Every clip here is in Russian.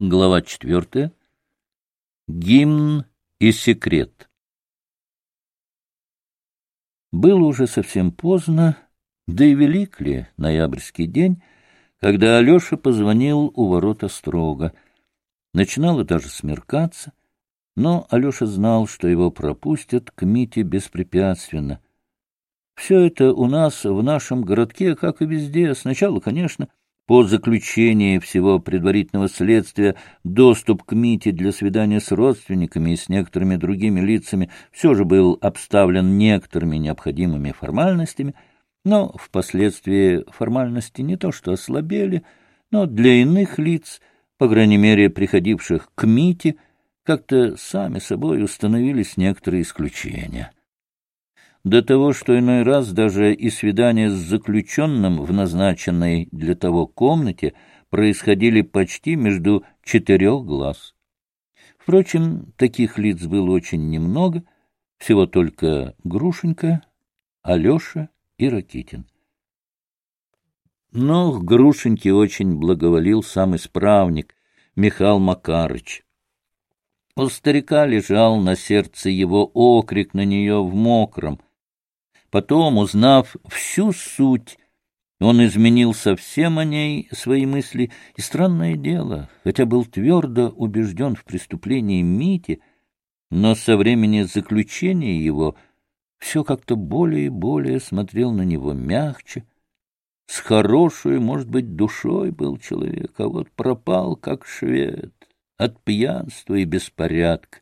Глава 4. Гимн и секрет. Было уже совсем поздно, да и велик ли ноябрьский день, когда Алеша позвонил у ворот Острога. Начинало даже смеркаться, но Алеша знал, что его пропустят к Мите беспрепятственно. Все это у нас в нашем городке, как и везде. Сначала, конечно, по заключении всего предварительного следствия доступ к Мите для свидания с родственниками и с некоторыми другими лицами все же был обставлен некоторыми необходимыми формальностями, но впоследствии формальности не то что ослабели, но для иных лиц, по крайней мере приходивших к Мите, как-то сами собой установились некоторые исключения. До того, что иной раз даже и свидания с заключенным в назначенной для того комнате происходили почти между четырех глаз. Впрочем, таких лиц было очень немного, всего только Грушенька, Алеша и Ракитин. Но к Грушеньке очень благоволил сам исправник Михаил Макарыч. У старика лежал на сердце его окрик на нее в мокром. Потом, узнав всю суть, он изменил совсем о ней свои мысли, и, странное дело, хотя был твердо убежден в преступлении Мити, но со времени заключения его все как-то более и более смотрел на него мягче. С хорошей, может быть, душой был человек, а вот пропал, как швед, от пьянства и беспорядка.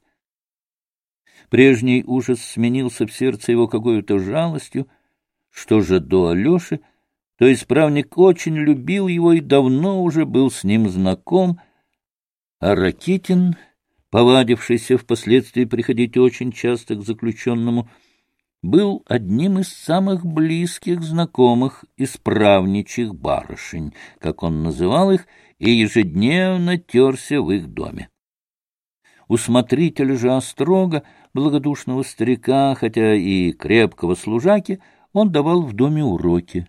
Прежний ужас сменился в сердце его какой-то жалостью. Что же до Алеши, то исправник очень любил его и давно уже был с ним знаком, а Ракитин, повадившийся впоследствии приходить очень часто к заключенному, был одним из самых близких знакомых исправничьих барышень, как он называл их, и ежедневно терся в их доме. У смотрителя же Острога, благодушного старика, хотя и крепкого служаки, он давал в доме уроки.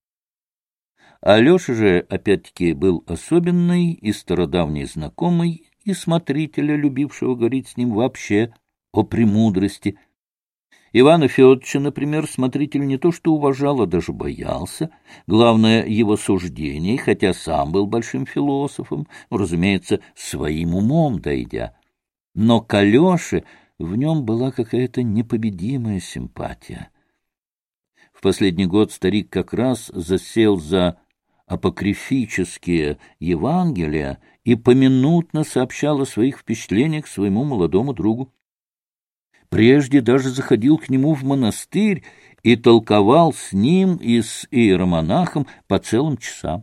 Алеша же, опять-таки, был особенный и стародавний знакомый, и смотрителя, любившего говорить с ним вообще о премудрости. Ивана Федоровича, например, смотритель не то что уважал, а даже боялся. Главное, его суждений, хотя сам был большим философом, разумеется, своим умом дойдя. Но к Алёше в нем была какая-то непобедимая симпатия. В последний год старик как раз засел за апокрифические Евангелия и поминутно сообщал о своих впечатлениях своему молодому другу. Прежде даже заходил к нему в монастырь и толковал с ним и с иеромонахом по целым часам.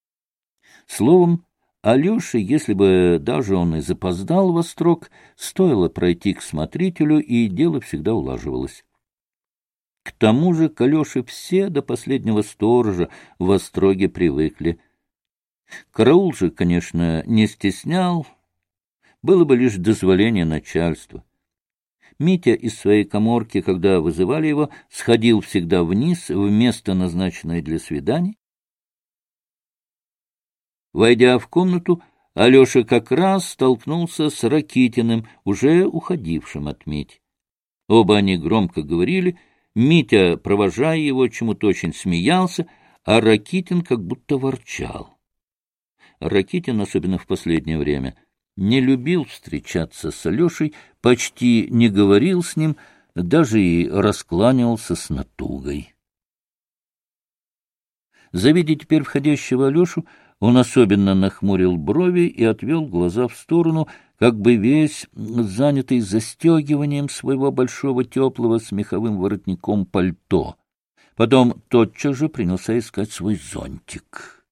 Словом, Алёше, если бы даже он и запоздал в Острог, стоило пройти к смотрителю, и дело всегда улаживалось. К тому же к Алёше все до последнего сторожа в Остроге привыкли. Караул же, конечно, не стеснял, было бы лишь дозволение начальства. Митя из своей каморки, когда вызывали его, сходил всегда вниз в место, назначенное для свиданий. Войдя в комнату, Алеша как раз столкнулся с Ракитиным, уже уходившим от Мити. Оба они громко говорили, Митя, провожая его, чему-то очень смеялся, а Ракитин как будто ворчал. Ракитин, особенно в последнее время, не любил встречаться с Алешей, почти не говорил с ним, даже и раскланивался с натугой. Завидя теперь входящего Алешу, он особенно нахмурил брови и отвел глаза в сторону, как бы весь занятый застегиванием своего большого теплого с меховым воротником пальто. Потом тотчас же принялся искать свой зонтик.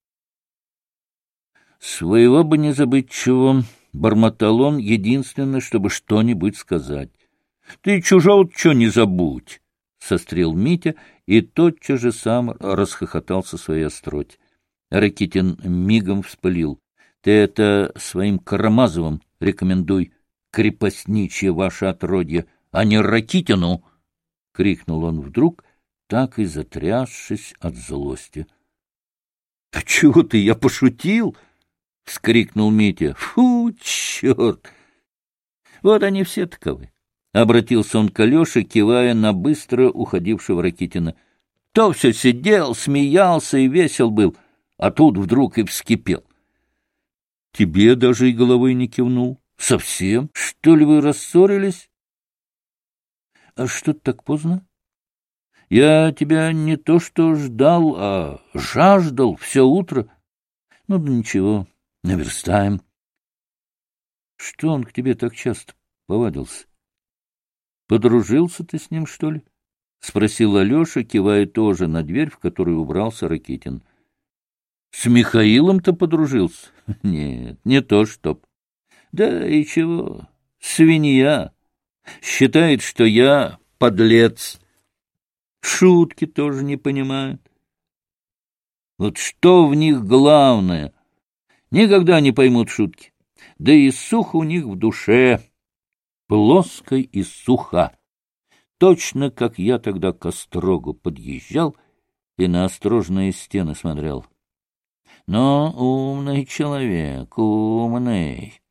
«Своего бы не забыть чего», — бормотал он, единственное, чтобы что-нибудь сказать. «Ты чужого-то чё не забудь», — сострил Митя, и тотчас же сам расхохотался своей остроте. Ракитин мигом вспылил. — Ты это своим Карамазовым рекомендуй, крепостничье ваше отродье, а не Ракитину! — крикнул он вдруг, так и затрясшись от злости. — Да чего ты, я пошутил! — вскрикнул Митя. — Фу, черт! Вот они все таковы. Обратился он к Алёше, кивая на быстро уходившего Ракитина. То все сидел, смеялся и весел был, а тут вдруг и вскипел. — Тебе даже и головой не кивнул. — Совсем? Что ли вы рассорились? — А что-то так поздно? Я тебя не то что ждал, а жаждал все утро. Ну да ничего, наверстаем. Что он к тебе так часто повадился? Подружился ты с ним, что ли? — спросил Алеша, кивая тоже на дверь, в которую убрался Ракитин. — С Михаилом-то подружился? — Нет, не то чтоб. — Да и чего, свинья. Считает, что я подлец. Шутки тоже не понимают. Вот что в них главное? Никогда не поймут шутки. Да и сухо у них в душе, плоской и суха. Точно, как я тогда к острогу подъезжал и на острожные стены смотрел. Но умный человек, умный.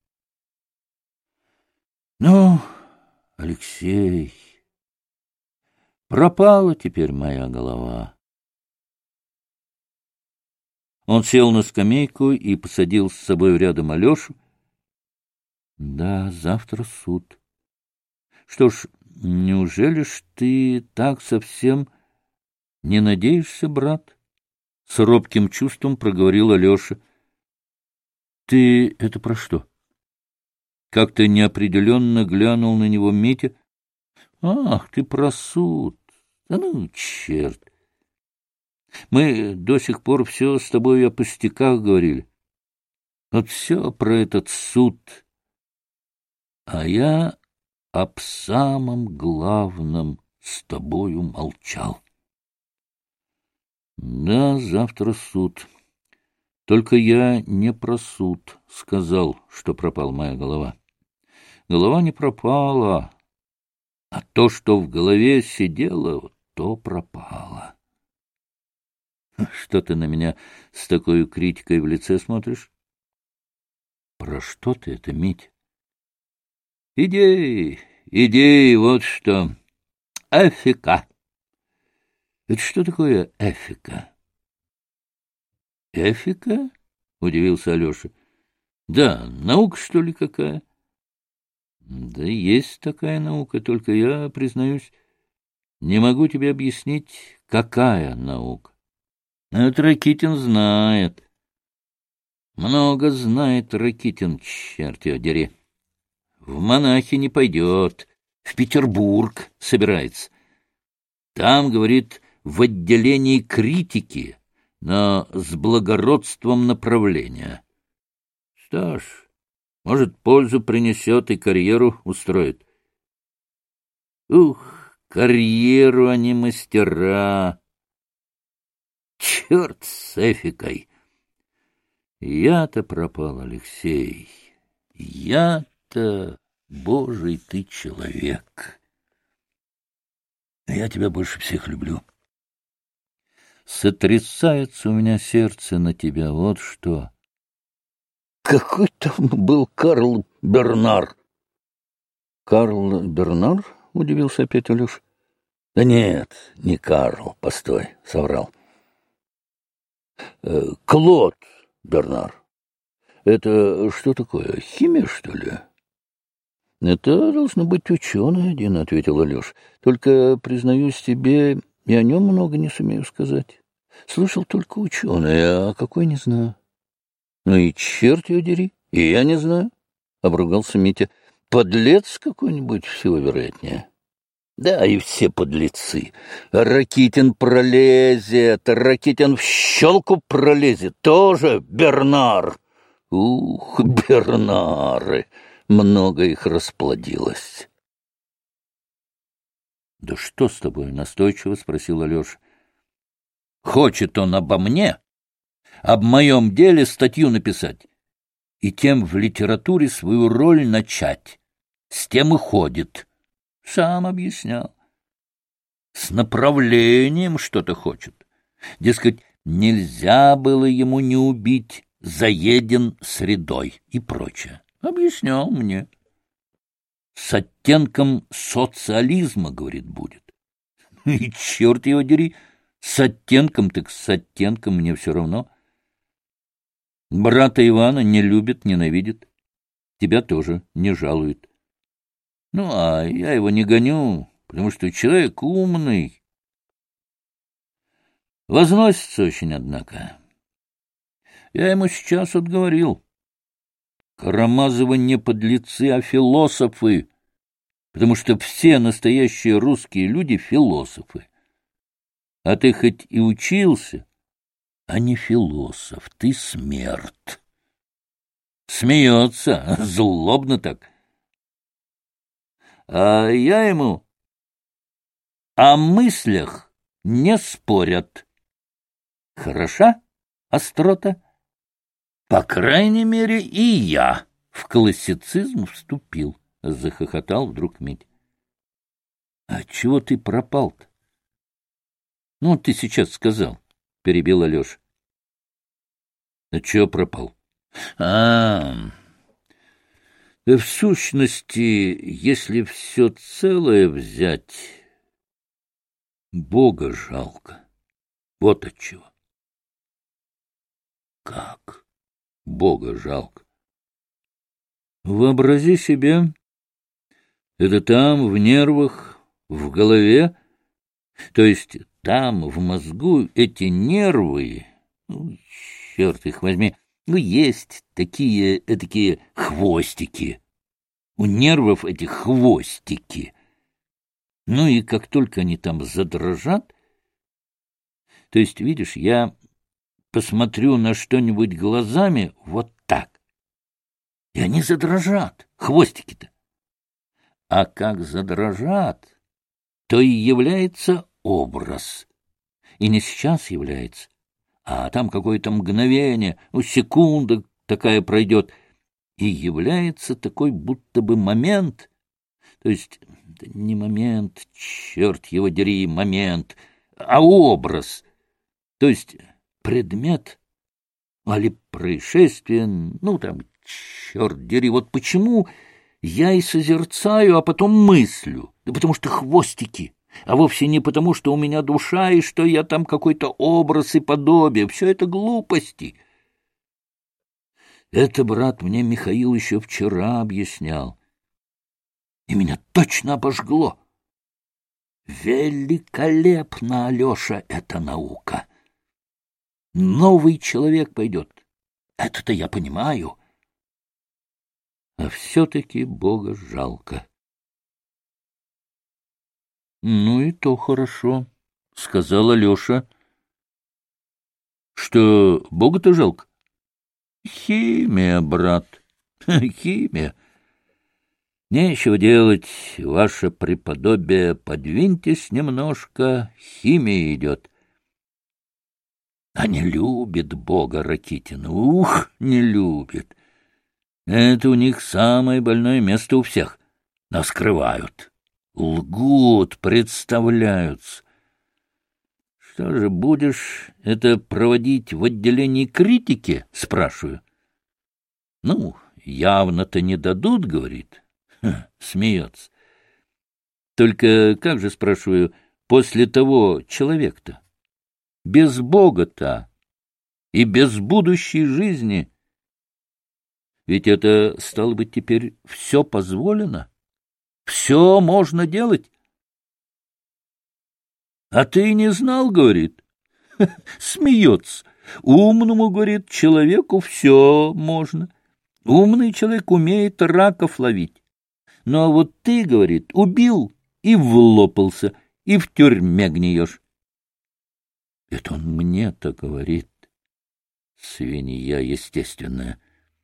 Ну, Алексей, пропала теперь моя голова. Он сел на скамейку и посадил с собой рядом Алешу. Да, завтра суд. Что ж, неужели ж ты так совсем не надеешься, брат? С робким чувством проговорил Алеша. Ты это про что? Как-то неопределенно глянул на него Митя. Ах, ты про суд. Да ну, черт. Мы до сих пор все с тобой о пустяках говорили. Вот все про этот суд. А я об самом главном с тобою молчал. Да, завтра суд. Только я не про суд сказал, что пропала моя голова. Голова не пропала, а то, что в голове сидело, то пропало. Что ты на меня с такой критикой в лице смотришь? Про что ты это, Мить? Идеи, вот что. Эфика. Это что такое эфика? Эфика? Удивился Алеша. Да, наука, что ли, какая? Да есть такая наука, только я, признаюсь, не могу тебе объяснить, какая наука. Это Ракитин знает. Много знает Ракитин, черт его дери. В монахи не пойдет, в Петербург собирается. Там, говорит, в отделении критики, но с благородством направления. Что ж, может, пользу принесет и карьеру устроит. Ух, карьеру они мастера. Черт с эфикой! Я-то пропал, Алексей. Я-то, Божий ты человек. Я тебя больше всех люблю. Сотрясается у меня сердце на тебя, вот что. Какой там был Карл Бернар? Карл Бернар? Удивился опять Алеша. Да нет, не Карл, постой, соврал. Клод Бернар. Это что такое, химия, что ли? Это должно быть ученый один, ответил Алеша. Только, признаюсь тебе, я о нем много не сумею сказать. Слышал только ученый, а какой не знаю. Ну и черт его дери, и я не знаю, обругался Митя. Подлец какой-нибудь, всего вероятнее. Да, и все подлецы. Ракитин пролезет, Ракитин в щелку пролезет, тоже Бернар. Ух, Бернары, много их расплодилось. — Да что с тобой? — настойчиво спросил Алеша. — Хочет он обо мне, об моем деле статью написать, и тем в литературе свою роль начать. С тем и ходит. Сам объяснял. С направлением что-то хочет. Дескать, нельзя было ему не убить заеден средой и прочее. Объяснял мне. С оттенком социализма, говорит, будет. И черт его дери, с оттенком так с оттенком, мне все равно. Брата Ивана не любит, ненавидит. Тебя тоже не жалует. Ну, а я его не гоню, потому что человек умный. Возносится очень, однако. Я ему сейчас отговорил. Карамазовы не подлецы, а философы, потому что все настоящие русские люди — философы. А ты хоть и учился, а не философ, ты смерть. Смеется, злобно так. А я ему о мыслях не спорят. Хороша острота? По крайней мере, и я в классицизм вступил, — захохотал вдруг Митя. — А чего ты пропал-то? — Ну, ты сейчас сказал, — перебил Алеша. — А чего пропал? — да в сущности, если все целое взять, Бога жалко. Вот отчего. — Как? Бога жалко? Вообрази себе, это там, в нервах, в голове, то есть там, в мозгу, эти нервы, ну, черт их возьми, ну, есть такие хвостики. У нервов эти хвостики. Ну, и как только они там задрожат, то есть, видишь, я посмотрю на что-нибудь глазами вот так, и они задрожат, хвостики-то. А как задрожат, то и является образ. И не сейчас является, а там какое-то мгновение, ну, секунда такая пройдет, и является такой будто бы момент, то есть не момент, черт его дери, момент, а образ, то есть предмет, али происшествие, ну там, черт дери, вот почему я и созерцаю, а потом мыслю, да потому что хвостики, а вовсе не потому, что у меня душа и что я там какой-то образ и подобие, все это глупости. Это, брат, мне Михаил еще вчера объяснял. И меня точно обожгло. Великолепно, Алеша, эта наука. Новый человек пойдет. Это-то я понимаю. А все-таки Бога жалко. — Ну и то хорошо, — сказал Алеша. — Что, Бога-то жалко? — Химия, брат, химия. Нечего делать, ваше преподобие, подвиньтесь немножко, химия идет. А не любит Бога Ракитина, не любит. Это у них самое больное место у всех. Нас скрывают, лгут, представляются. Что же, будешь это проводить в отделении критики, спрашиваю? Ну, явно-то не дадут, говорит. Смеется. Только как же, спрашиваю, после того человек-то? Без Бога-то и без будущей жизни. Ведь это, стало быть, теперь все позволено? Все можно делать? А ты не знал, говорит. Смеется. Умному, говорит, человеку все можно. Умный человек умеет раков ловить. Ну, а вот ты, говорит, убил и влопался, и в тюрьме гниешь. Это он мне-то говорит. Свинья естественная.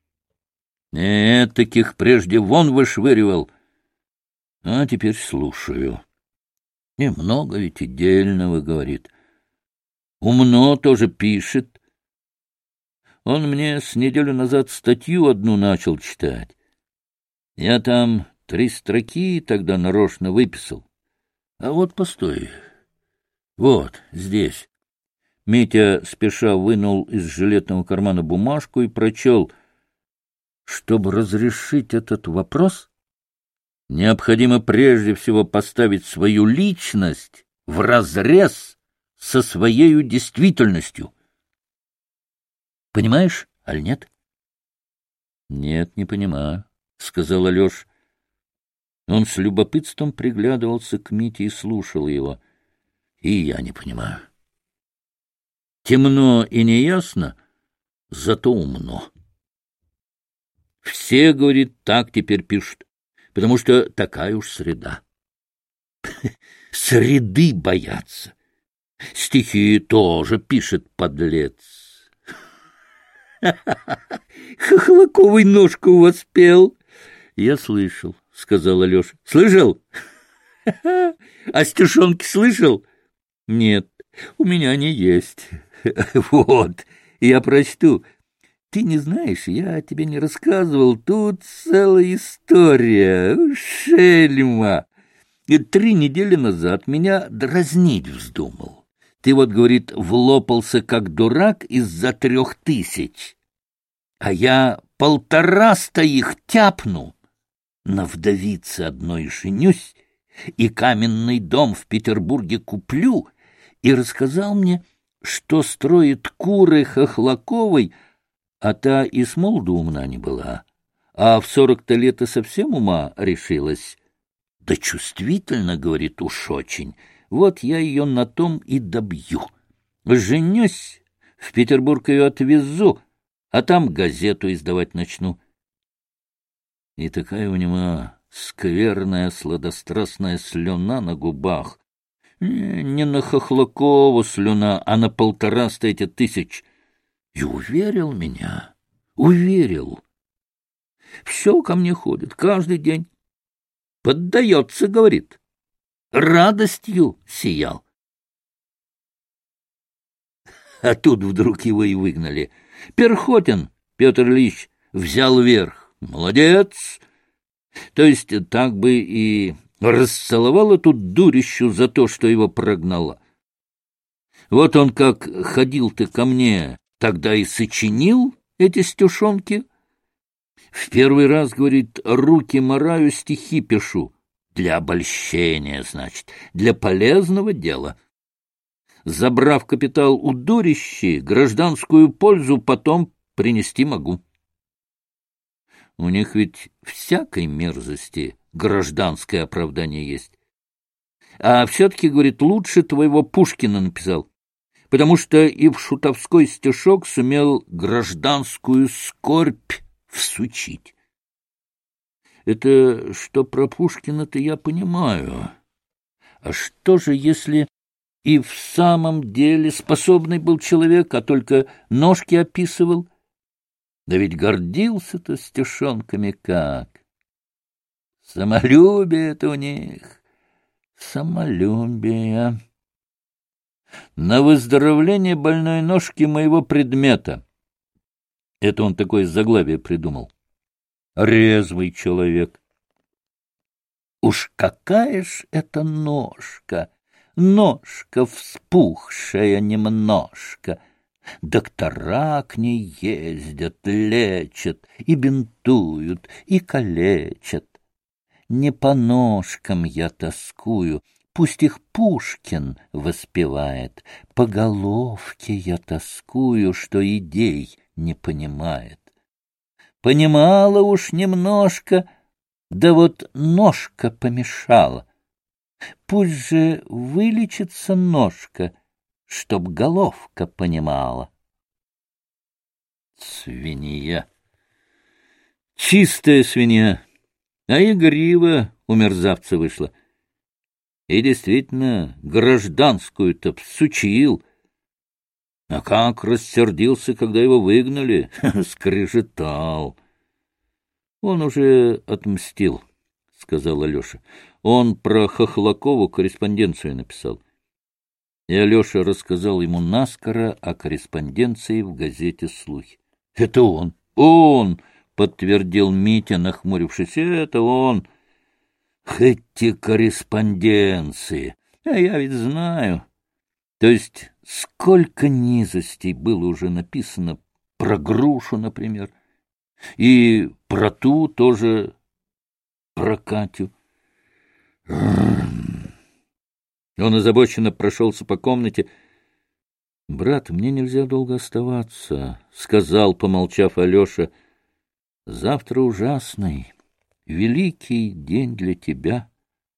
Таких прежде вон вышвыривал. А теперь слушаю. Немного ведь и дельного, говорит. Умно тоже пишет. Он мне с неделю назад статью одну начал читать. Я там 3 строки тогда нарочно выписал. А вот постой. Вот здесь. Митя спеша вынул из жилетного кармана бумажку и прочел: чтобы разрешить этот вопрос, необходимо прежде всего поставить свою личность вразрез со своею действительностью. Понимаешь, аль нет? — Нет, не понимаю, — сказал Алеша. Он с любопытством приглядывался к Мите и слушал его. — И я не понимаю. Темно и неясно, зато умно. Все, говорит, так теперь пишут, потому что такая уж среда. Среды боятся. Стихи тоже пишет подлец. Хохлаковый ножку у вас пел. Я слышал, — сказал Алеша. Слышал? А стишонки слышал? Нет, у меня они есть. Вот, я прочту. Ты не знаешь, я тебе не рассказывал, тут целая история. Шельма. 3 недели назад меня дразнить вздумал. Ты вот, говорит, влопался как дурак из-за 3000. А я 150 их тяпну. На вдовице одной женюсь и каменный дом в Петербурге куплю. И рассказал мне, что строит куры Хохлаковой, а та и с молоду умна не была, а в 40-то лет и совсем ума решилась. Да чувствительно, говорит, уж очень. Вот я ее на том и добью. Женюсь, в Петербург ее отвезу, а там газету издавать начну. И такая у него скверная сладострастная слюна на губах. Не на Хохлакову слюна, а на 150 тысяч. И уверил меня, уверил. Все ко мне ходит, каждый день. Поддается, говорит. Радостью сиял. А тут вдруг его и выгнали. Перхотин Петр Ильич взял верх. Молодец! То есть так бы и расцеловал эту дурищу за то, что его прогнала. Вот он как ходил-то ко мне, тогда и сочинил эти стишонки. В первый раз, говорит, руки мараю, стихи пишу. Для обольщения, значит, для полезного дела. Забрав капитал у дурищи, гражданскую пользу потом принести могу. У них ведь всякой мерзости гражданское оправдание есть. А все-таки, говорит, лучше твоего Пушкина написал, потому что и в шутовской стишок сумел гражданскую скорбь всучить. Это что про Пушкина-то я понимаю. А что же, если и в самом деле способный был человек, а только ножки описывал? Да ведь гордился-то стишонками как. Самолюбие это у них, самолюбие. На выздоровление больной ножки моего предмета. Это он такое заглавие придумал. Резвый человек. Уж какая ж это ножка! Ножка вспухшая немножко. Доктора к ней ездят, лечат, и бинтуют, и калечат. Не по ножкам я тоскую, пусть их Пушкин воспевает. По головке я тоскую, что идей не понимает. Понимала уж немножко, да вот ножка помешала. Пусть же вылечится ножка, чтоб головка понимала. Свинья. Чистая свинья. А игриво у мерзавца вышла. И действительно, гражданскую-то всучил. А как рассердился, когда его выгнали, скрежетал. Он уже отмстил, — сказал Алеша. Он про Хохлакову корреспонденцию написал. И Алеша рассказал ему наскоро о корреспонденции в газете «Слухи». — Это он! Он! — подтвердил Митя, нахмурившись. — Это он! Эти корреспонденции! А я ведь знаю. То есть сколько низостей было уже написано про грушу, например, и про ту тоже, про Катю. Он озабоченно прошелся по комнате. — Брат, мне нельзя долго оставаться, — сказал, помолчав Алеша. — Завтра ужасный, великий день для тебя.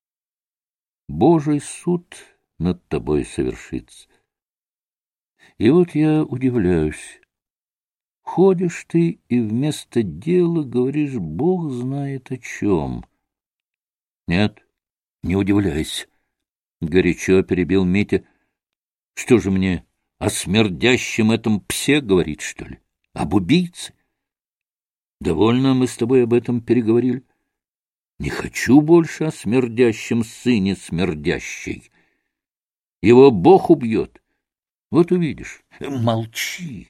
Божий суд над тобой совершится. И вот я удивляюсь. Ходишь ты и вместо дела говоришь, Бог знает о чем. — Нет, не удивляйся, — горячо перебил Митя. — Что же мне, о смердящем этом псе говорить, что ли? Об убийце? Довольно мы с тобой об этом переговорили. Не хочу больше о смердящем сыне смердящей. Его Бог убьет. Вот увидишь. Молчи.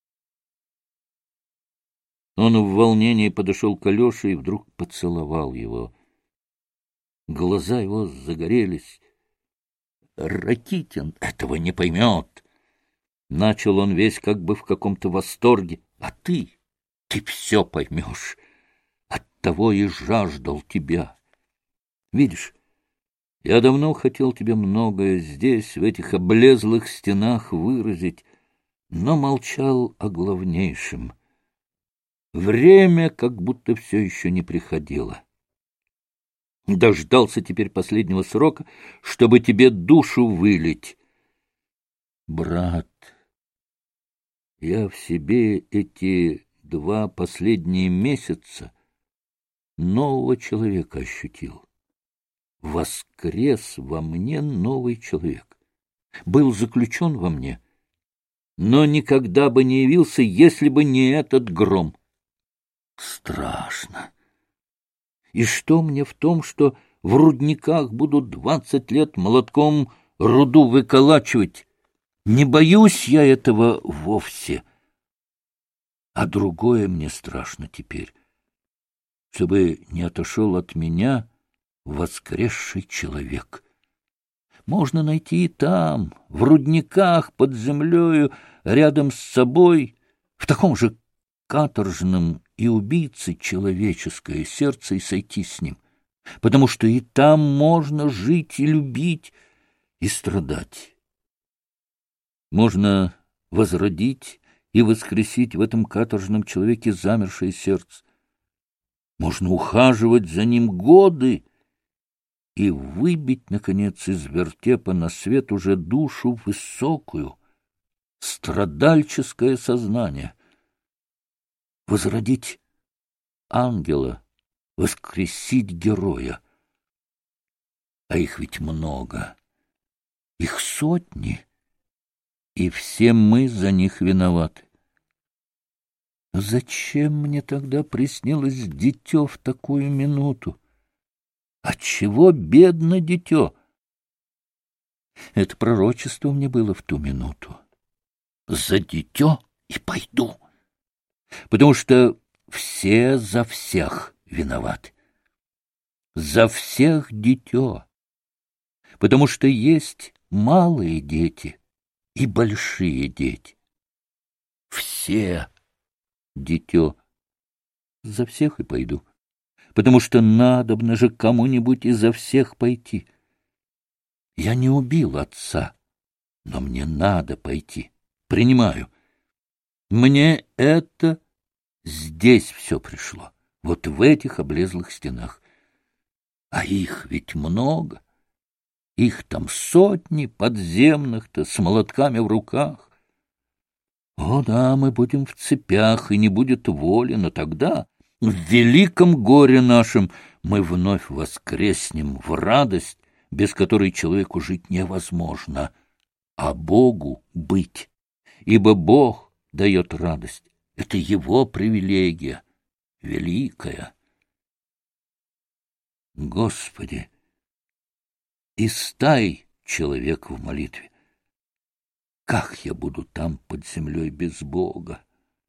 Он в волнении подошел к Алёше и вдруг поцеловал его. Глаза его загорелись. Ракитин этого не поймет. Начал он весь как бы в каком-то восторге. А ты все поймешь. Оттого и жаждал тебя. Видишь, я давно хотел тебе многое здесь, в этих облезлых стенах выразить, но молчал о главнейшем. Время как будто все еще не приходило. Дождался теперь последнего срока, чтобы тебе душу вылить. Брат, я в себе эти 2 последние месяца нового человека ощутил. Воскрес во мне новый человек. Был заключен во мне, но никогда бы не явился, если бы не этот гром. Страшно. И что мне в том, что в рудниках будут 20 лет молотком руду выколачивать? Не боюсь я этого вовсе. А другое мне страшно теперь, чтобы не отошел от меня воскресший человек. Можно найти и там, в рудниках, под землею, рядом с собой, в таком же каторжном и убийце человеческое сердце и сойти с ним, потому что и там можно жить и любить, и страдать. Можно возродить и воскресить в этом каторжном человеке замершее сердце. Можно ухаживать за ним годы и выбить, наконец, из вертепа на свет уже душу высокую, страдальческое сознание. Возродить ангела, воскресить героя. А их ведь много, их сотни, и все мы за них виноваты. Зачем мне тогда приснилось дитё в такую минуту? Отчего бедно дитё? Это пророчество мне было в ту минуту. За дитё и пойду, потому что все за всех виноваты. За всех дитё, потому что есть малые дети и большие дети. Все дитё. За всех и пойду, потому что надобно же кому-нибудь изо всех пойти. Я не убил отца, но мне надо пойти. Принимаю. Мне это здесь все пришло, вот в этих облезлых стенах. А их ведь много. Их там сотни подземных-то с молотками в руках. О да, мы будем в цепях, и не будет воли, но тогда, в великом горе нашем, мы вновь воскреснем в радость, без которой человеку жить невозможно, а Богу быть. Ибо Бог дает радость. Это Его привилегия, великая. Господи, истай человек в молитве. Как я буду там под землей без Бога?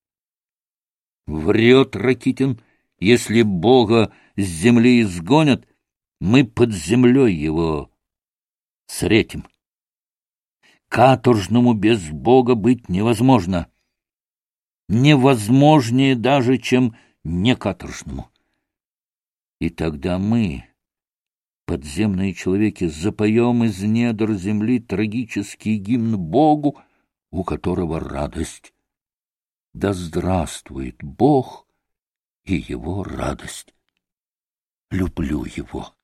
Врет Ракитин. Если Бога с земли изгонят, мы под землей его встретим. Каторжному без Бога быть невозможно. Невозможнее даже, чем некаторжному. И тогда мы, подземные человеки, запоем из недр земли трагический гимн Богу, у которого радость. Да здравствует Бог и его радость. Люблю его.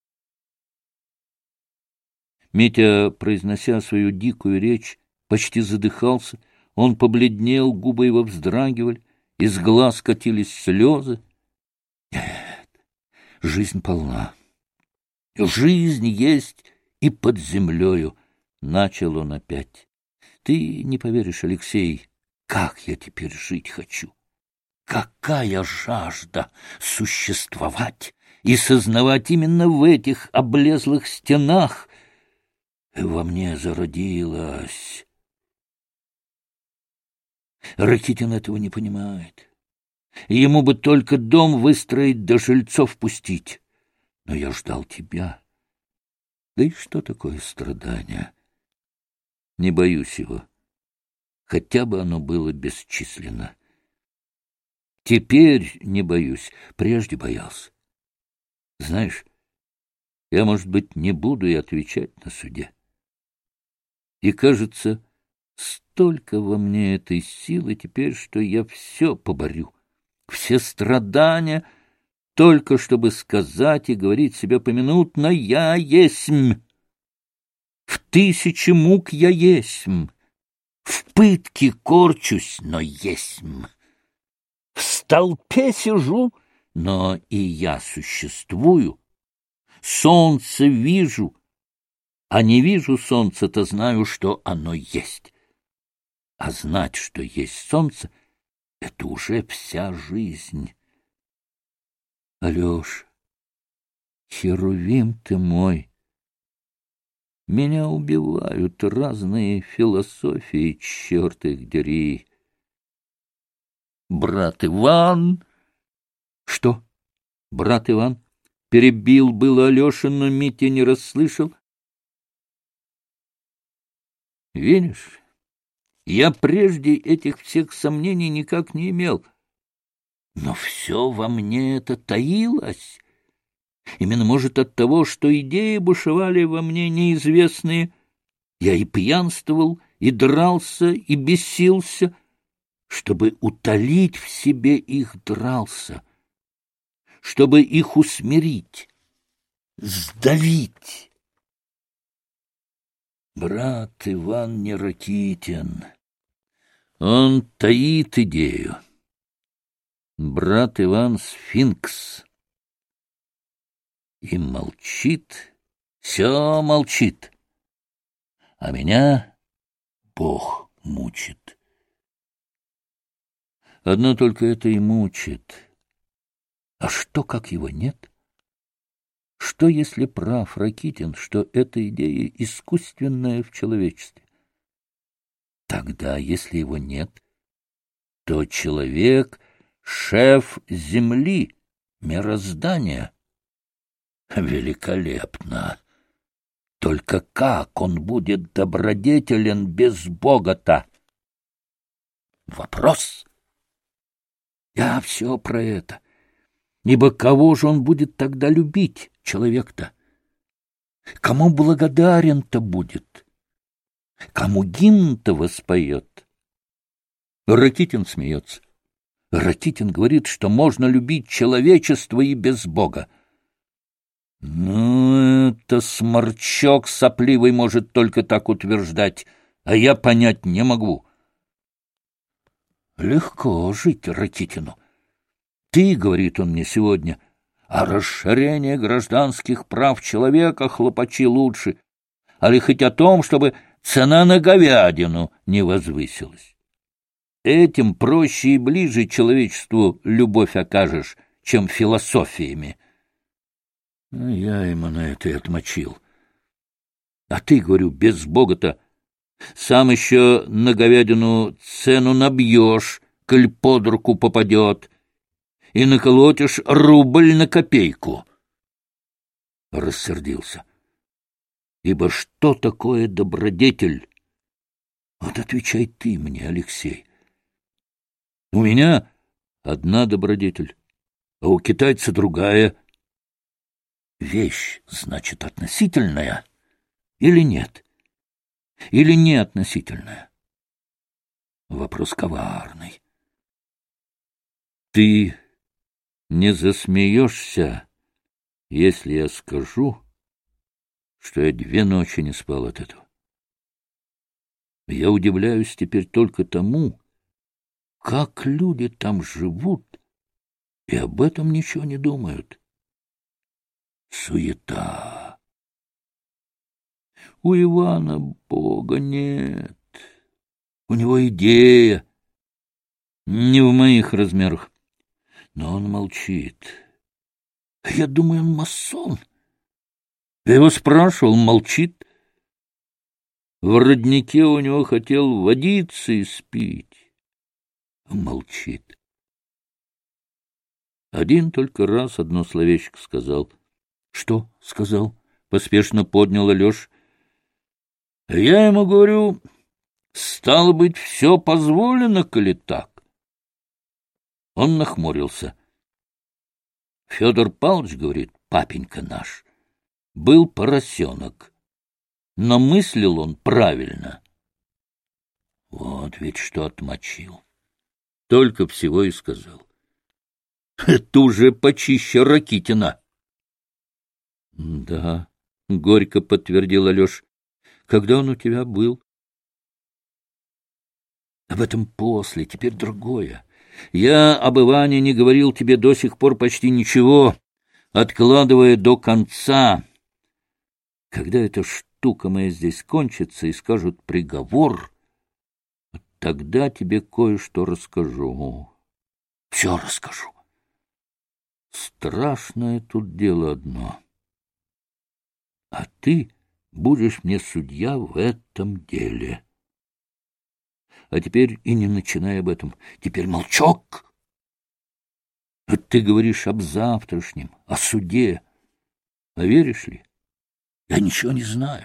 Митя, произнося свою дикую речь, почти задыхался. Он побледнел, губы его вздрагивали, из глаз катились слезы. Нет, жизнь полна. Жизнь есть и под землею, — начал он опять. Ты не поверишь, Алексей, как я теперь жить хочу. Какая жажда существовать и сознавать именно в этих облезлых стенах. Во мне зародилась. Ракитин этого не понимает. Ему бы только дом выстроить да жильцов пустить. Но я ждал тебя. Да и что такое страдание? Не боюсь его. Хотя бы оно было бесчисленно. Теперь не боюсь, прежде боялся. Знаешь, я, может быть, не буду и отвечать на суде. И, кажется, столько во мне этой силы теперь, что я все поборю, все страдания, только чтобы сказать и говорить себе поминутно «Я есмь». В 1000 мук я есмь, в пытке корчусь, но есмь. В столпе сижу, но и я существую. Солнце вижу, а не вижу солнца-то знаю, что оно есть. А знать, что есть солнце, — это уже вся жизнь. Алеша, херувим ты мой, меня убивают разные философии, черт их дери. Брат Иван... Что? Брат Иван? Перебил было Алеша, но Митя не расслышал. Видишь, я прежде этих всех сомнений никак не имел. Но все во мне это таилось. Именно, может, от того, что идеи бушевали во мне неизвестные. Я и пьянствовал, и дрался, и бесился, чтобы утолить в себе их дрался, чтобы их усмирить, сдавить. Брат Иван не Ракитин. Он таит идею. Брат Иван — сфинкс. И молчит, все молчит. А меня Бог мучит. Одно только это и мучит. А что, как его нет? Что, если прав Ракитин, что эта идея искусственная в человечестве? Тогда, если его нет, то человек — шеф земли, мироздания. Великолепно! Только как он будет добродетелен без Бога-то? Вопрос. Я все про это. Ибо кого же он будет тогда любить, человек-то? Кому благодарен-то будет? Кому гимн-то воспоет? Ракитин смеется. Ракитин говорит, что можно любить человечество и без Бога. Ну, это сморчок сопливый может только так утверждать, а я понять не могу. Легко жить Ракитину. Ты, говорит он мне сегодня, о расширении гражданских прав человека хлопачи лучше, али хоть о том, чтобы цена на говядину не возвысилась. Этим проще и ближе человечеству любовь окажешь, чем философиями. Я ему на это и отмочил. А ты, говорю, без Бога-то сам еще на говядину цену набьешь, коль под руку попадет, и наколотишь рубль на копейку. Рассердился. Ибо что такое добродетель? Вот отвечай ты мне, Алексей. У меня одна добродетель, а у китайца другая. Вещь, значит, относительная или нет? Или не относительная? Вопрос коварный. Ты не засмеешься, если я скажу, что я 2 ночи не спал от этого? Я удивляюсь теперь только тому, как люди там живут и об этом ничего не думают. Суета. У Ивана Бога нет. У него идея. Не в моих размерах. Но он молчит. Я думаю, он масон. Я его спрашивал, молчит. В роднике у него хотел водиться и спить. Молчит. Один только раз одно словечко сказал. — Что? — сказал. Поспешно поднял Алеша. — Я ему говорю, стало быть, все позволено, коли так. Он нахмурился. Федор Павлович, говорит, папенька наш, был поросенок, но мыслил он правильно. Вот ведь что отмочил. Только всего и сказал. Это уже почище Ракитина. — Да, — горько подтвердил Алеша. — Когда он у тебя был? — Об этом после, теперь другое. Я об Иване не говорил тебе до сих пор почти ничего, откладывая до конца. Когда эта штука моя здесь кончится и скажут приговор, тогда тебе кое-что расскажу. Все расскажу. Страшное тут дело одно. А ты будешь мне судья в этом деле. А теперь и не начинай об этом. Теперь молчок. Ты говоришь об завтрашнем, о суде. А веришь ли? Я ничего не знаю.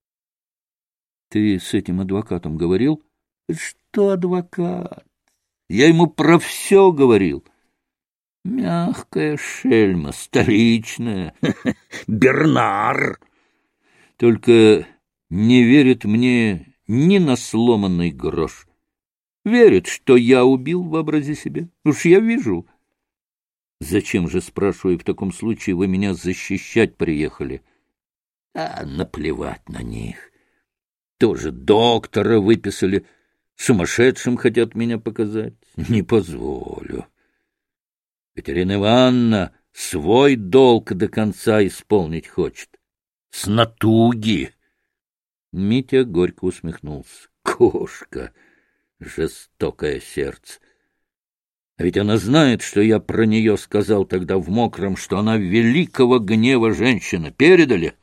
Ты с этим адвокатом говорил? Что адвокат? Я ему про все говорил. Мягкая шельма, столичная. Бернар. Только не верит мне ни на сломанный грош. Верит, что я убил, вообрази себе. Уж я вижу. Зачем же, спрашиваю, в таком случае вы меня защищать приехали? А наплевать на них. Тоже доктора выписали. Сумасшедшим хотят меня показать. Не позволю. Катерина Ивановна свой долг до конца исполнить хочет. С натуги. Митя горько усмехнулся. Кошка, жестокое сердце. А ведь она знает, что я про нее сказал тогда в Мокром, что она великого гнева женщина. Передали?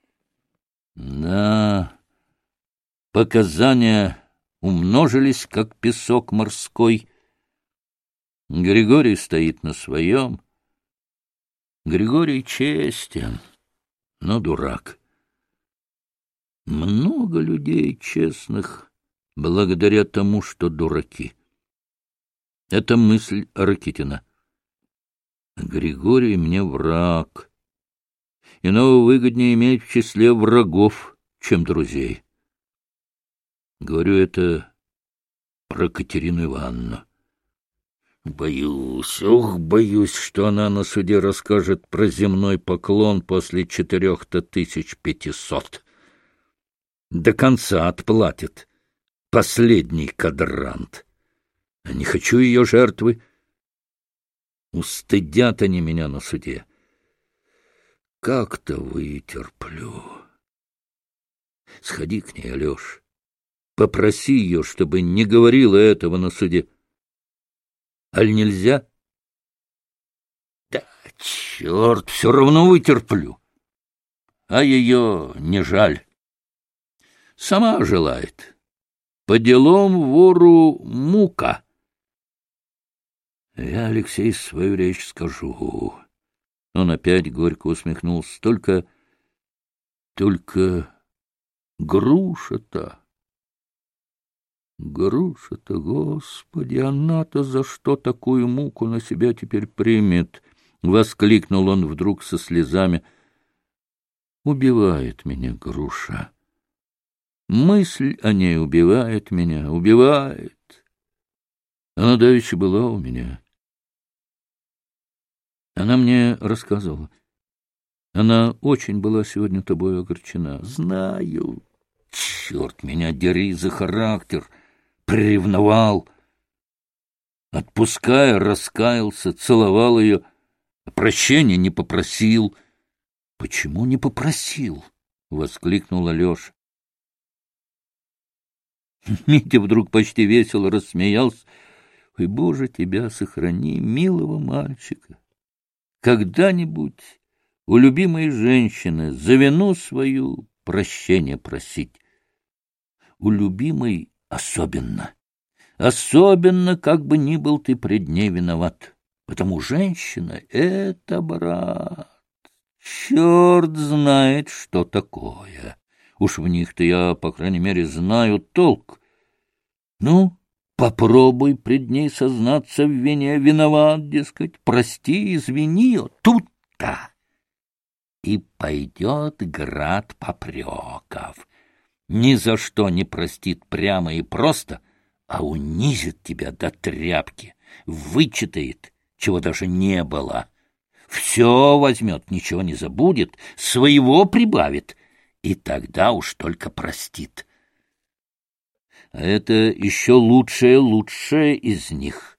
Да, показания умножились, как песок морской. Григорий стоит на своем. Григорий честен, но дурак. Много людей честных благодаря тому, что дураки. Это мысль Ракитина. Григорий мне враг. Иного выгоднее иметь в числе врагов, чем друзей. Говорю это про Катерину Ивановну. Боюсь, ох, боюсь, что она на суде расскажет про земной поклон после 4500. До конца отплатит последний кадрант. Не хочу ее жертвы. Устыдят они меня на суде. Как-то вытерплю. Сходи к ней, Алеш. Попроси ее, чтобы не говорила этого на суде. Аль нельзя? Да, черт, все равно вытерплю. А ее не жаль. Сама желает. По делам вору мука. Я, Алексей, свою речь скажу. Он опять горько усмехнулся. Только груша-то. Груша-то, Господи, она-то за что такую муку на себя теперь примет? — воскликнул он вдруг со слезами. Убивает меня груша. Мысль о ней убивает меня, убивает. Она давеча была у меня. Она мне рассказывала. Она очень была сегодня тобой огорчена. Знаю. Черт меня дери за характер. Приревновал. Отпуская, раскаялся, целовал ее. Прощения не попросил. — Почему не попросил? — воскликнул Алеша. Митя вдруг почти весело рассмеялся. — Ой, Боже, тебя сохрани, милого мальчика. Когда-нибудь у любимой женщины за вину свою прощения просить. У любимой особенно. Особенно, как бы ни был ты пред ней виноват. Потому женщина — это, брат, черт знает, что такое. Уж в них-то я, по крайней мере, знаю толк. Ну, попробуй пред ней сознаться в вине, виноват, дескать, прости, извини ее. Тут-то и пойдет град попреков. Ни за что не простит прямо и просто, а унизит тебя до тряпки, вычитает, чего даже не было. Все возьмет, ничего не забудет, своего прибавит, и тогда уж только простит. А это еще лучшее из них.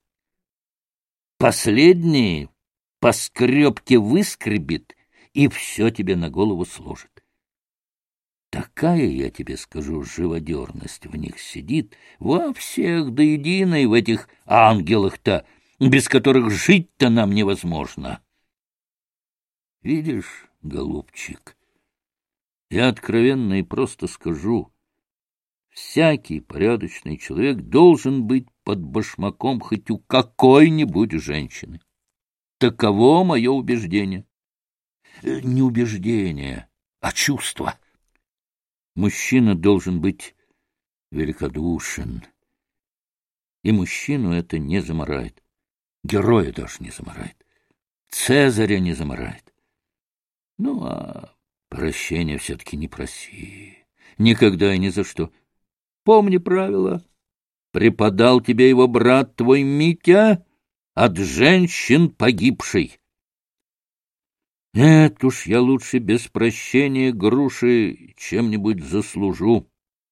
Последние по скребке выскребет и все тебе на голову сложит. Такая, я тебе скажу, живодерность в них сидит, во всех до единой, в этих ангелах-то, без которых жить-то нам невозможно. Видишь, голубчик, я откровенно и просто скажу, всякий порядочный человек должен быть под башмаком хоть у какой-нибудь женщины. Таково мое убеждение. Не убеждение, а чувство. Мужчина должен быть великодушен. И мужчину это не замарает. Героя даже не замарает. Цезаря не замарает. Ну, а прощения все-таки не проси. Никогда и ни за что. Помни правила. Преподал тебе его брат твой Митя от женщин погибшей. Нет уж, я лучше без прощения груши чем-нибудь заслужу.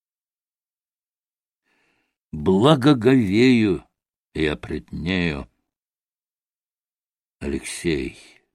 Благоговею я пред нею. Алексей,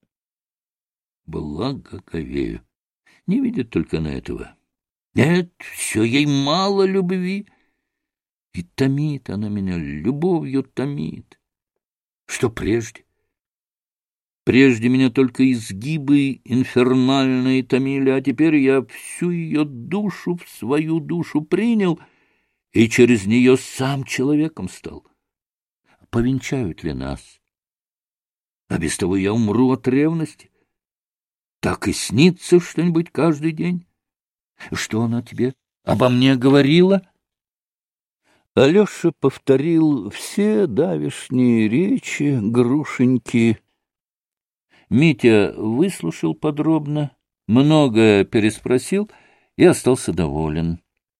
благоговею. Не видит только на этого. Нет, все ей мало любви. И томит она меня, любовью томит. Что прежде? Прежде меня только изгибы инфернальные томили, а теперь я всю ее душу в свою душу принял и через нее сам человеком стал. Повенчают ли нас? А без того я умру от ревности. Так и снится что-нибудь каждый день. Что она тебе обо мне говорила? Алеша повторил все давешние речи Грушеньки. Митя выслушал подробно, многое переспросил и остался доволен.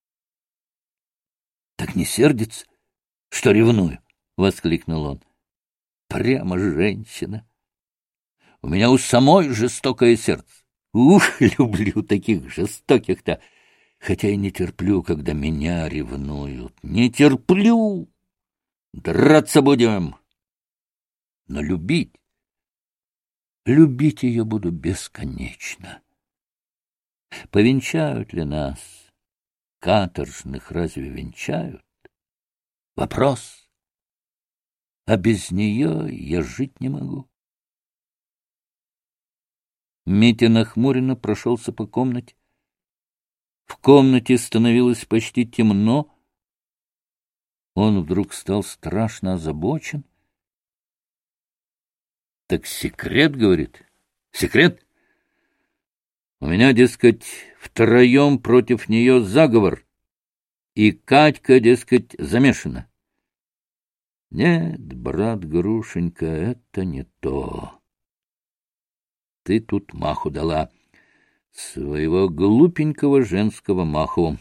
— Так не сердится, что ревную? — воскликнул он. — Прямо женщина. У меня у самой жестокое сердце. Ух, люблю таких жестоких-то, хотя и не терплю, когда меня ревнуют. Не терплю. Драться будем, но любить. Любить ее буду бесконечно. Повенчают ли нас? Каторжных разве венчают? Вопрос. А без нее я жить не могу. Митя нахмуренно прошелся по комнате. В комнате становилось почти темно. Он вдруг стал страшно озабочен. — Так секрет, — говорит, — секрет? У меня, дескать, втроем против нее заговор. и Катька, дескать, замешана. Нет, брат Грушенька, это не то. Ты тут маху дала, своего глупенького женского маху.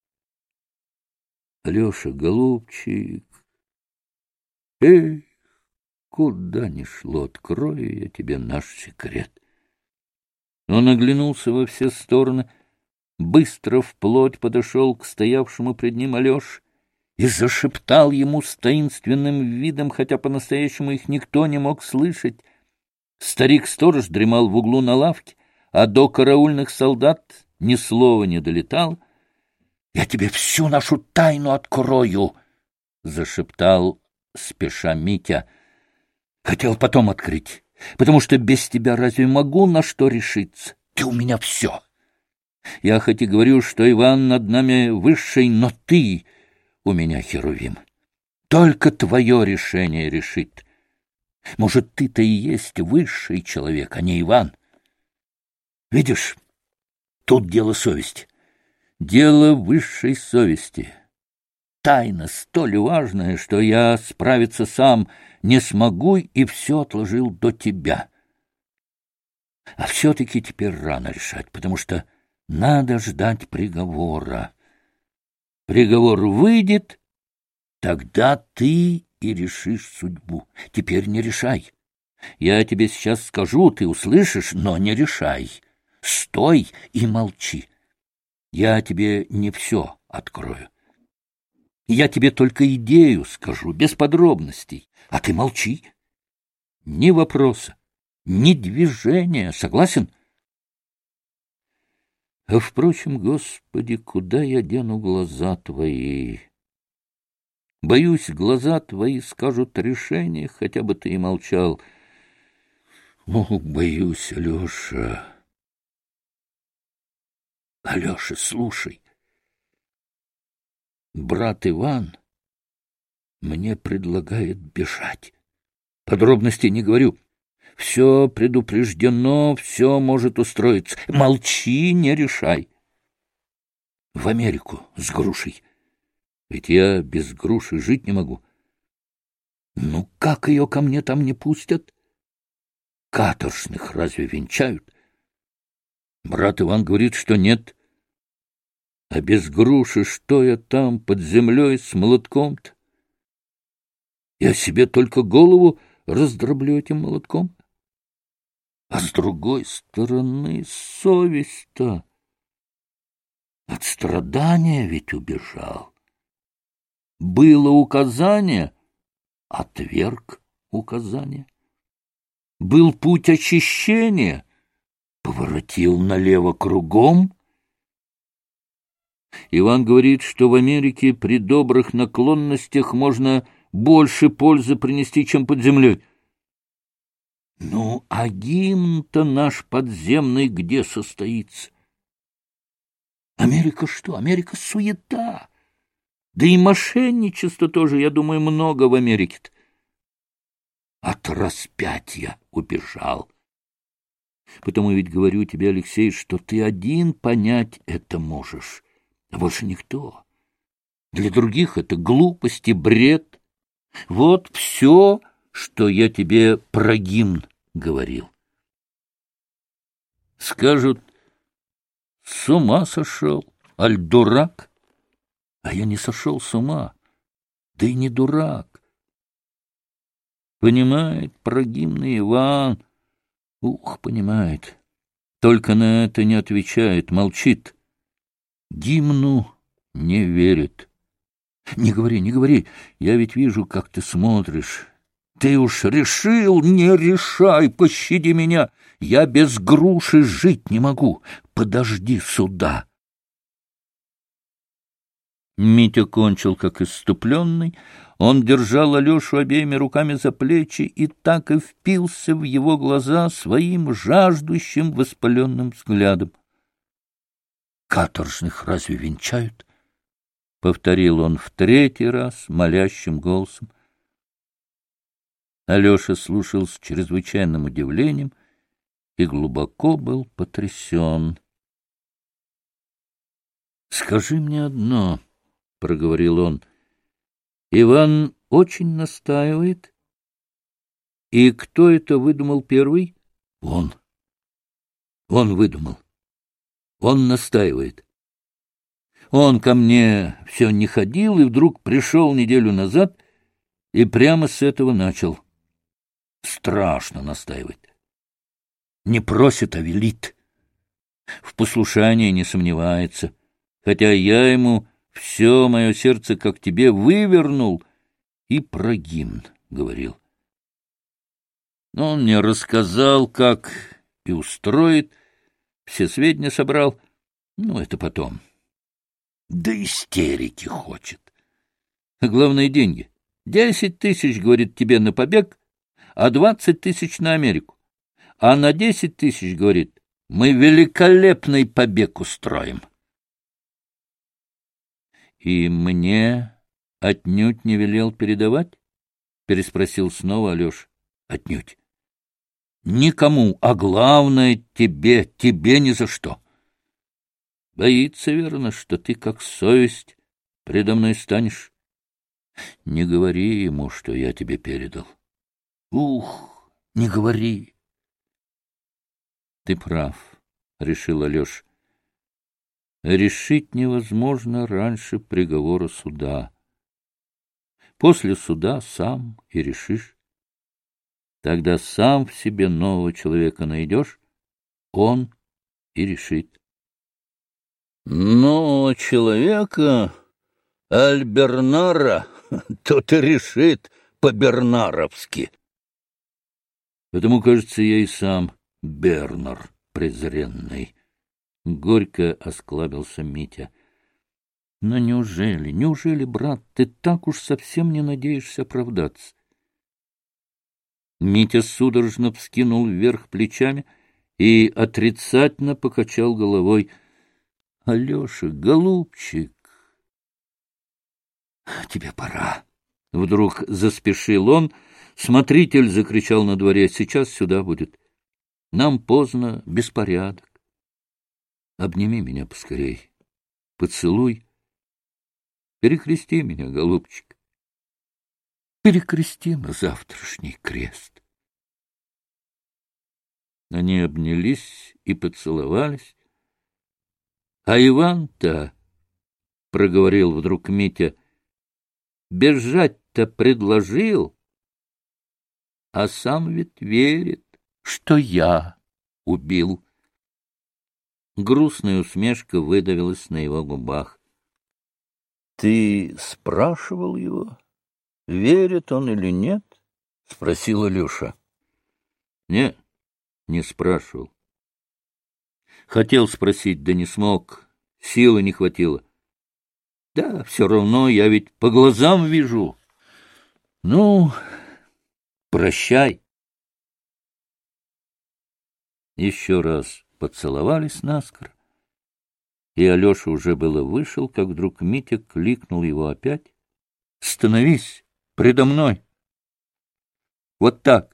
Алеша, голубчик, эх, куда ни шло, открою я тебе наш секрет. Он оглянулся во все стороны, быстро вплоть подошел к стоявшему пред ним Алёше и зашептал ему с таинственным видом, хотя по-настоящему их никто не мог слышать. Старик-сторож дремал в углу на лавке, а до караульных солдат ни слова не долетал. — Я тебе всю нашу тайну открою! — зашептал, спеша Митя. — Хотел потом открыть, потому что без тебя разве могу на что решиться? Ты у меня все. Я хоть и говорю, что Иван над нами высший, но ты у меня херувим. Только твое решение решит. Может, ты-то и есть высший человек, а не Иван. Видишь, тут дело совести. Дело высшей совести. Тайна столь важная, что я справиться сам не смогу и все отложил до тебя. А все-таки теперь рано решать, потому что надо ждать приговора. Приговор выйдет, тогда ты и решишь судьбу. Теперь не решай. Я тебе сейчас скажу, ты услышишь, но не решай. Стой и молчи. Я тебе не все открою. Я тебе только идею скажу, без подробностей, а ты молчи. Ни вопроса, ни движения. Согласен? А, впрочем, Господи, куда я дену глаза твои? Боюсь, глаза твои скажут решение, хотя бы ты и молчал. Ох, боюсь, Алеша. Алеша, слушай. Брат Иван мне предлагает бежать. Подробностей не говорю. Все предупреждено, все может устроиться. Молчи, не решай. В Америку с грушей. Ведь я без груши жить не могу. Ну, как ее ко мне там не пустят? Каторжных разве венчают? Брат Иван говорит, что нет. А без груши что я там под землей с молотком-то? Я себе только голову раздроблю этим молотком. А с другой стороны совесть-то. От страдания ведь убежал. Было указание, отверг указание. Был путь очищения, поворотил налево кругом. Иван говорит, что в Америке при добрых наклонностях можно больше пользы принести, чем под землей. Ну, а гимн-то наш подземный где состоится? Америка что? Америка суета. Да и мошенничество тоже, я думаю, много в Америке-то. От распятия убежал. Потому ведь говорю тебе, Алексей, что ты один понять это можешь, а больше никто. Для других это глупость и бред. Вот все, что я тебе про гимн говорил. Скажут, с ума сошел, аль дурак. А я не сошел с ума, да и не дурак. Понимает про гимн Иван. Ух, понимает. Только на это не отвечает, молчит. Гимну не верит. Не говори, не говори. Я ведь вижу, как ты смотришь. Ты уж решил, не решай, пощади меня. Я без груши жить не могу. Подожди суда. Митя кончил, как исступленный. Он держал Алешу обеими руками за плечи и так и впился в его глаза своим жаждущим воспаленным взглядом. «Каторжных разве венчают?» — повторил он в третий раз молящим голосом. Алеша слушал с чрезвычайным удивлением и глубоко был потрясен. — Скажи мне одно, — проговорил он. — Иван очень настаивает. И кто это выдумал первый? — Он. Он выдумал. Он настаивает. Он ко мне все не ходил и вдруг пришел неделю назад и прямо с этого начал. Страшно настаивает. Не просит, а велит. В послушании не сомневается, хотя я ему все мое сердце, как тебе, вывернул и про гимн говорил. Но он мне рассказал, как и устроит, все сведения собрал, ну, это потом. Да истерики хочет. А главное — деньги. 10 тысяч, говорит, тебе на побег, а 20 тысяч на Америку. А на 10 тысяч, говорит, мы великолепный побег устроим. И мне отнюдь не велел передавать? Переспросил снова Алеша. Отнюдь. Никому, а главное тебе ни за что. Боится, верно, что ты, как совесть, предо мной станешь. Не говори ему, что я тебе передал. Ух, не говори. Ты прав, — решил Алеша. Решить невозможно раньше приговора суда. После суда сам и решишь. Тогда сам в себе нового человека найдешь, он и решит. Но человека Альбернара тот и решит по-бернаровски. Потому, кажется, я и сам Бернар презренный. Горько осклабился Митя. Но неужели, брат, ты так уж совсем не надеешься оправдаться? Митя судорожно вскинул вверх плечами и отрицательно покачал головой. — Алеша, голубчик, тебе пора. Вдруг заспешил он. Смотритель закричал на дворе: — Сейчас сюда будет. Нам поздно, беспорядок. Обними меня поскорей, поцелуй. Перекрести меня, голубчик. Перекрести на завтрашний крест. Они обнялись и поцеловались. А Иван-то, — проговорил вдруг Митя, — бежать-то предложил, а сам ведь верит, что я убил. Грустная усмешка выдавилась на его губах. — Ты спрашивал его, верит он или нет? — спросил Алеша. — не спрашивал. Хотел спросить, да не смог, силы не хватило. Да, все равно я ведь по глазам вижу. Ну, прощай. Еще раз поцеловались наскоро, и Алеша уже было вышел, как вдруг Митя кликнул его опять. — Становись предо мной. Вот так.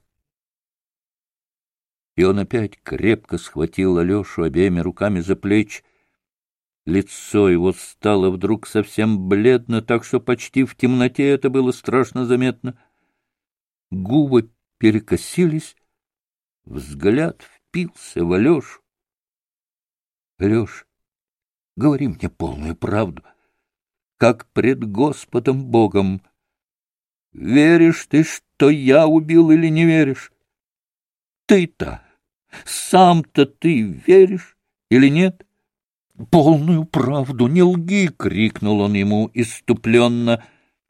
И он опять крепко схватил Алешу обеими руками за плечи. Лицо его стало вдруг совсем бледно, так что почти в темноте это было страшно заметно. Губы перекосились, взгляд впился в Алешу. — Алеша, говори мне полную правду, как пред Господом Богом. Веришь ты, что я убил, или не веришь? Ты-то, сам-то ты веришь или нет? — Полную правду, не лги! — крикнул он ему исступленно.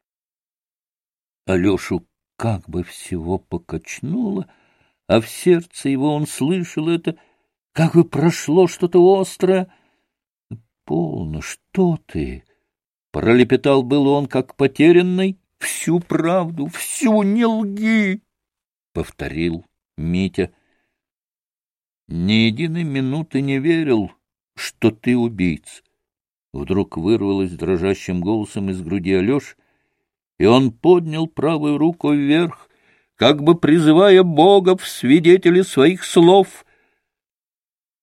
Алешу как бы всего покачнуло, а в сердце его он слышал это, как бы прошло что-то острое. — Полно, что ты? — пролепетал был он, как потерянный. — Всю правду, всю, не лги! — повторил Митя. — Ни единой минуты не верил, что ты убийца. Вдруг вырвалось дрожащим голосом из груди Алеши, и он поднял правую руку вверх, как бы призывая Бога в свидетели своих слов.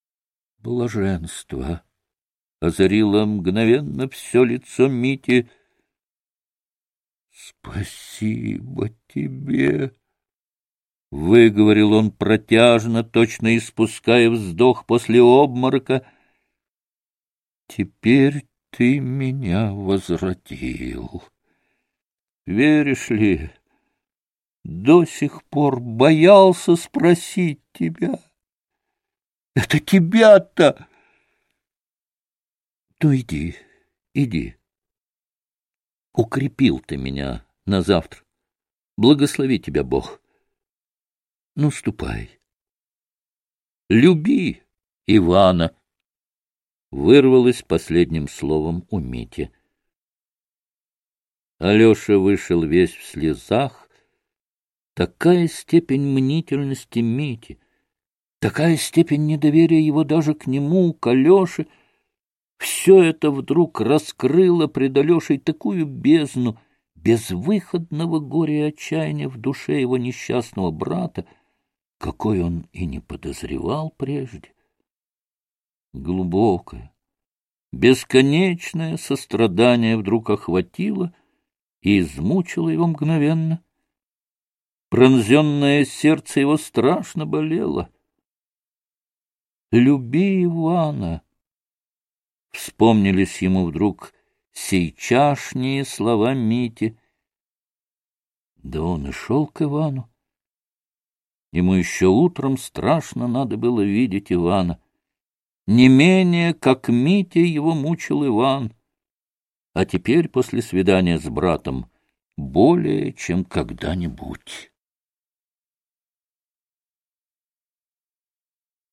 Блаженство озарило мгновенно все лицо Мити. Спасибо тебе, — выговорил он протяжно, точно испуская вздох после обморока. Теперь ты меня возвратил. Веришь ли, до сих пор боялся спросить тебя. Это тебя-то! Ну, иди, иди. Укрепил ты меня на завтра. Благослови тебя Бог. Ну, ступай. Люби Ивана. Вырвалось последним словом у Мити. Алеша вышел весь в слезах. Такая степень мнительности Мити, такая степень недоверия его даже к нему, к Алёше, все это вдруг раскрыло пред Алешей такую бездну безвыходного горя и отчаяния в душе его несчастного брата, какой он и не подозревал прежде. Глубокое, бесконечное сострадание вдруг охватило и измучило его мгновенно. Пронзенное сердце его страшно болело. «Люби Ивана!» Вспомнились ему вдруг сейчашние слова Мити. Да он и шел к Ивану. Ему еще утром страшно надо было видеть Ивана. Не менее, как Митя, его мучил Иван. А теперь, после свидания с братом, более чем когда-нибудь.